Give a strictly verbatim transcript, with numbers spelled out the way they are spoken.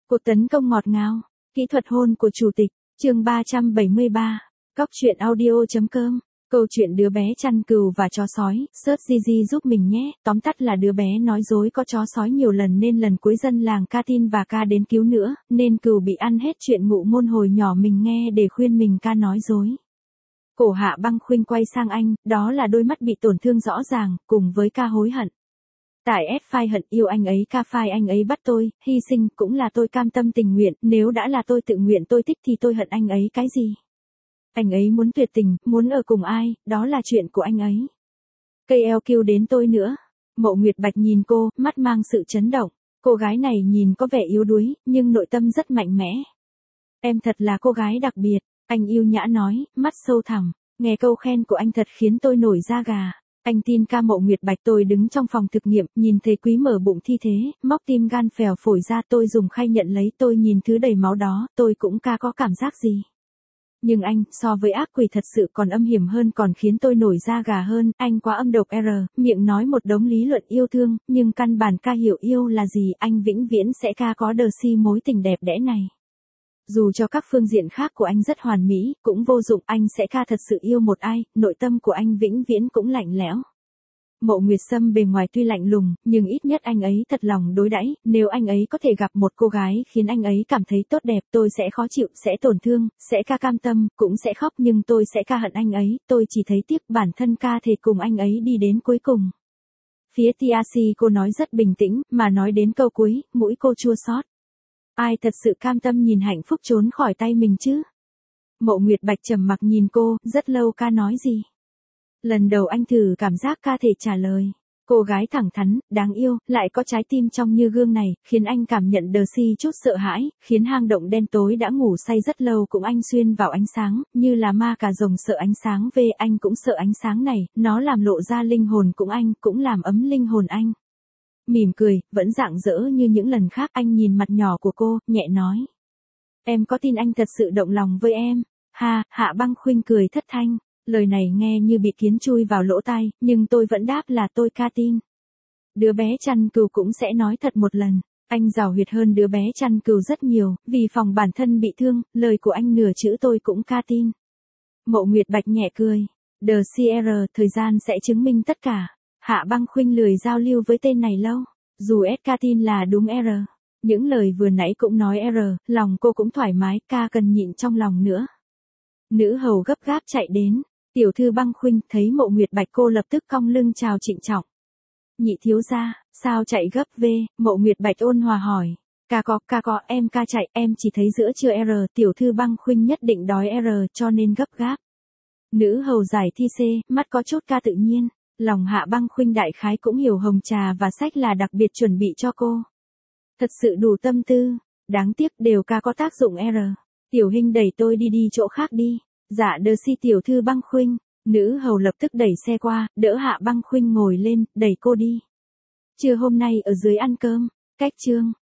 Cuộc tấn công ngọt ngào, kỹ thuật hôn của chủ tịch, chương ba trăm bảy mươi ba, Cóc truyện audio.com, câu chuyện đứa bé chăn cừu và chó sói, search Gigi giúp mình nhé, tóm tắt là đứa bé nói dối có chó sói nhiều lần nên lần cuối dân làng ca tin và ca đến cứu nữa, nên cừu bị ăn hết chuyện ngụ ngôn hồi nhỏ mình nghe để khuyên mình ca nói dối. Cổ Hạ Băng Khuynh quay sang anh, đó là đôi mắt bị tổn thương rõ ràng, cùng với ca hối hận. Tại S file hận yêu anh ấy ca file anh ấy bắt tôi, hy sinh cũng là tôi cam tâm tình nguyện, nếu đã là tôi tự nguyện tôi thích thì tôi hận anh ấy cái gì. Anh ấy muốn tuyệt tình, muốn ở cùng ai, đó là chuyện của anh ấy. Cây eo kêu đến tôi nữa. Mộ Nguyệt Bạch nhìn cô, mắt mang sự chấn động. Cô gái này nhìn có vẻ yếu đuối, nhưng nội tâm rất mạnh mẽ. Em thật là cô gái đặc biệt, anh yêu nhã nói, mắt sâu thẳm. Nghe câu khen của anh thật khiến tôi nổi da gà. Anh tin ca. Mộ Nguyệt Bạch. Tôi đứng trong phòng thực nghiệm, nhìn thấy Quý mở bụng thi thế, móc tim gan phèo phổi ra, tôi dùng khay nhận lấy, tôi nhìn thứ đầy máu đó, tôi cũng ca có cảm giác gì. Nhưng anh, so với ác quỷ thật sự còn âm hiểm hơn, còn khiến tôi nổi da gà hơn, anh quá âm độc R, miệng nói một đống lý luận yêu thương, nhưng căn bản ca hiểu yêu là gì, anh vĩnh viễn sẽ ca có đờ si mối tình đẹp đẽ này. Dù cho các phương diện khác của anh rất hoàn mỹ, cũng vô dụng, anh sẽ ca thật sự yêu một ai, nội tâm của anh vĩnh viễn cũng lạnh lẽo. Mộ Nguyệt Sâm bề ngoài tuy lạnh lùng, nhưng ít nhất anh ấy thật lòng đối đãi, nếu anh ấy có thể gặp một cô gái khiến anh ấy cảm thấy tốt đẹp, tôi sẽ khó chịu, sẽ tổn thương, sẽ ca cam tâm, cũng sẽ khóc, nhưng tôi sẽ ca hận anh ấy, tôi chỉ thấy tiếc bản thân ca thể cùng anh ấy đi đến cuối cùng. Phía Tiashi cô nói rất bình tĩnh, mà nói đến câu cuối, mũi cô chua xót. Ai thật sự cam tâm nhìn hạnh phúc trốn khỏi tay mình chứ? Mộ Nguyệt Bạch trầm mặc nhìn cô, rất lâu ca nói gì? Lần đầu anh thử cảm giác ca thể trả lời. Cô gái thẳng thắn, đáng yêu, lại có trái tim trong như gương này, khiến anh cảm nhận đờ si chút sợ hãi, khiến hang động đen tối đã ngủ say rất lâu cũng anh xuyên vào ánh sáng, như là ma cà rồng sợ ánh sáng về, anh cũng sợ ánh sáng này, nó làm lộ ra linh hồn cũng anh, cũng làm ấm linh hồn anh. Mỉm cười, vẫn rạng rỡ như những lần khác, anh nhìn mặt nhỏ của cô, nhẹ nói. Em có tin anh thật sự động lòng với em? Ha, Hạ Băng Khuynh cười thất thanh. Lời này nghe như bị kiến chui vào lỗ tai, nhưng tôi vẫn đáp là tôi ca tin. Đứa bé chăn cừu cũng sẽ nói thật một lần. Anh giàu huyệt hơn đứa bé chăn cừu rất nhiều, vì phòng bản thân bị thương, lời của anh nửa chữ tôi cũng ca tin. Mộ Nguyệt Bạch nhẹ cười. The xê rờ, thời gian sẽ chứng minh tất cả. Hạ Băng Khuynh lười giao lưu với tên này lâu. Dù S ca tin là đúng R. Những lời vừa nãy cũng nói R, lòng cô cũng thoải mái, ca cần nhịn trong lòng nữa. Nữ hầu gấp gáp chạy đến. Tiểu thư Băng Khuynh, thấy Mộ Nguyệt Bạch cô lập tức cong lưng chào trịnh trọng. Nhị thiếu gia, sao chạy gấp về? Mộ Nguyệt Bạch ôn hòa hỏi. Ca có, ca có, em ca chạy, em chỉ thấy giữa trưa R, tiểu thư Băng Khuynh nhất định đói R cho nên gấp gáp. Nữ hầu giải thi C, mắt có chút ca tự nhiên, lòng Hạ Băng Khuynh đại khái cũng hiểu hồng trà và sách là đặc biệt chuẩn bị cho cô. Thật sự đủ tâm tư, đáng tiếc đều ca có tác dụng R. Tiểu hình đẩy tôi đi đi chỗ khác đi. Dạ đờ si tiểu thư Băng Khuynh, nữ hầu lập tức đẩy xe qua, đỡ Hạ Băng Khuynh ngồi lên, đẩy cô đi. Trưa hôm nay ở dưới ăn cơm, cách chương.